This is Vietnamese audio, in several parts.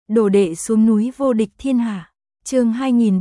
Đồ đệ xuống núi vô địch thiên hạ. Chương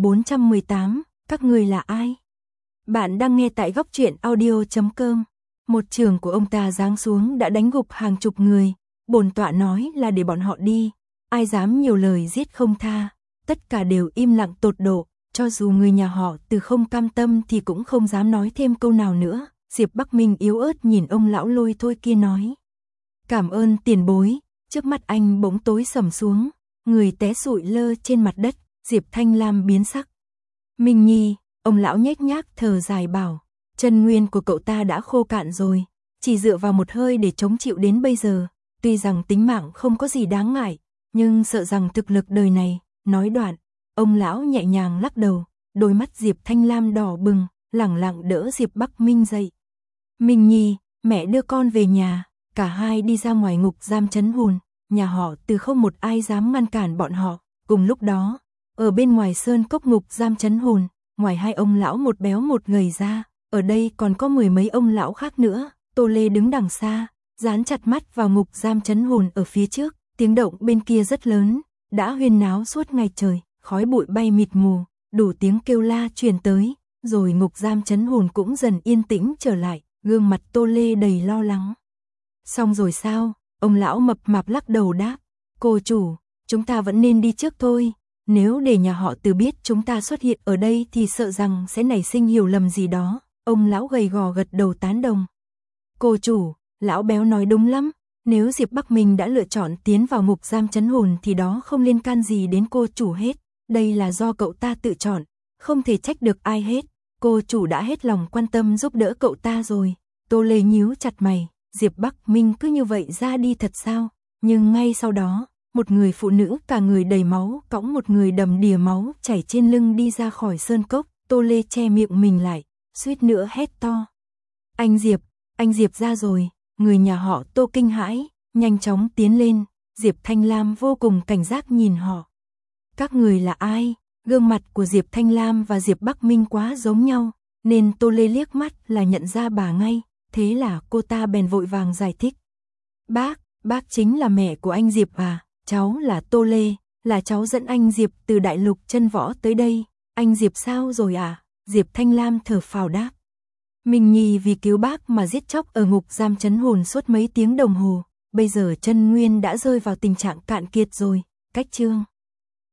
2418, các người là ai? Bạn đang nghe tại góc truyện audio.com. Một trường của ông ta giáng xuống đã đánh gục hàng chục người, bổn tọa nói là để bọn họ đi, ai dám nhiều lời giết không tha, tất cả đều im lặng tột độ, cho dù người nhà họ Từ không cam tâm thì cũng không dám nói thêm câu nào nữa. Diệp Bắc Minh yếu ớt nhìn ông lão Lôi Thôi kia nói: "Cảm ơn tiền bối." Trước mắt anh bỗng tối sầm xuống, người té sụi lơ trên mặt đất. Diệp Thanh Lam biến sắc. "Minh Nhi." Ông lão nhếch nhác thở dài bảo: "Chân nguyên của cậu ta đã khô cạn rồi, chỉ dựa vào một hơi để chống chịu đến bây giờ, tuy rằng tính mạng không có gì đáng ngại, nhưng sợ rằng thực lực đời này." Nói đoạn, ông lão nhẹ nhàng lắc đầu, đôi mắt Diệp Thanh Lam đỏ bừng, lẳng lặng đỡ Diệp Bắc Minh dậy. "Minh Nhi, mẹ đưa con về nhà." Cả hai đi ra ngoài ngục giam trấn hồn, nhà họ Từ không một ai dám ngăn cản bọn họ. Cùng lúc đó, ở bên ngoài sơn cốc ngục giam trấn hồn, ngoài hai ông lão một béo một gầy ra, ở đây còn có mười mấy ông lão khác nữa. Tô Lê đứng đằng xa, dán chặt mắt vào ngục giam trấn hồn ở phía trước. Tiếng động bên kia rất lớn, đã huyên náo suốt ngày trời, khói bụi bay mịt mù, đủ tiếng kêu la truyền tới, rồi ngục giam trấn hồn cũng dần yên tĩnh trở lại, gương mặt Tô Lê đầy lo lắng. "Xong rồi sao?" Ông lão mập mạp lắc đầu đáp: "Cô chủ, chúng ta vẫn nên đi trước thôi, nếu để nhà họ Từ biết chúng ta xuất hiện ở đây thì sợ rằng sẽ nảy sinh hiểu lầm gì đó." Ông lão gầy gò gật đầu tán đồng. "Cô chủ, lão béo nói đúng lắm, nếu Diệp Bắc Minh đã lựa chọn tiến vào ngục giam trấn hồn thì đó không liên can gì đến cô chủ hết, đây là do cậu ta tự chọn, không thể trách được ai hết, cô chủ đã hết lòng quan tâm giúp đỡ cậu ta rồi." Tô Lê nhíu chặt mày, Diệp Bắc Minh cứ như vậy ra đi thật sao? Nhưng ngay sau đó, một người phụ nữ cả người đầy máu, cõng một người đầm đìa máu chảy trên lưng đi ra khỏi sơn cốc. Tô Lê che miệng mình lại, suýt nữa hét to: anh Diệp ra rồi." Người nhà họ Tô kinh hãi, nhanh chóng tiến lên. Diệp Thanh Lam vô cùng cảnh giác nhìn họ. "Các người là ai?" Gương mặt của Diệp Thanh Lam và Diệp Bắc Minh quá giống nhau, nên Tô Lê liếc mắt là nhận ra bà ngay. Thế là cô ta bèn vội vàng giải thích: Bác chính là mẹ của anh Diệp à, cháu là Tô Lê, là cháu dẫn anh Diệp từ đại lục chân võ tới đây." "Anh Diệp sao rồi à?" Diệp Thanh Lam thở phào đáp: "Minh Nhi vì cứu bác mà giết chóc ở ngục giam trấn hồn suốt mấy tiếng đồng hồ, bây giờ chân nguyên đã rơi vào tình trạng cạn kiệt rồi." Cách chương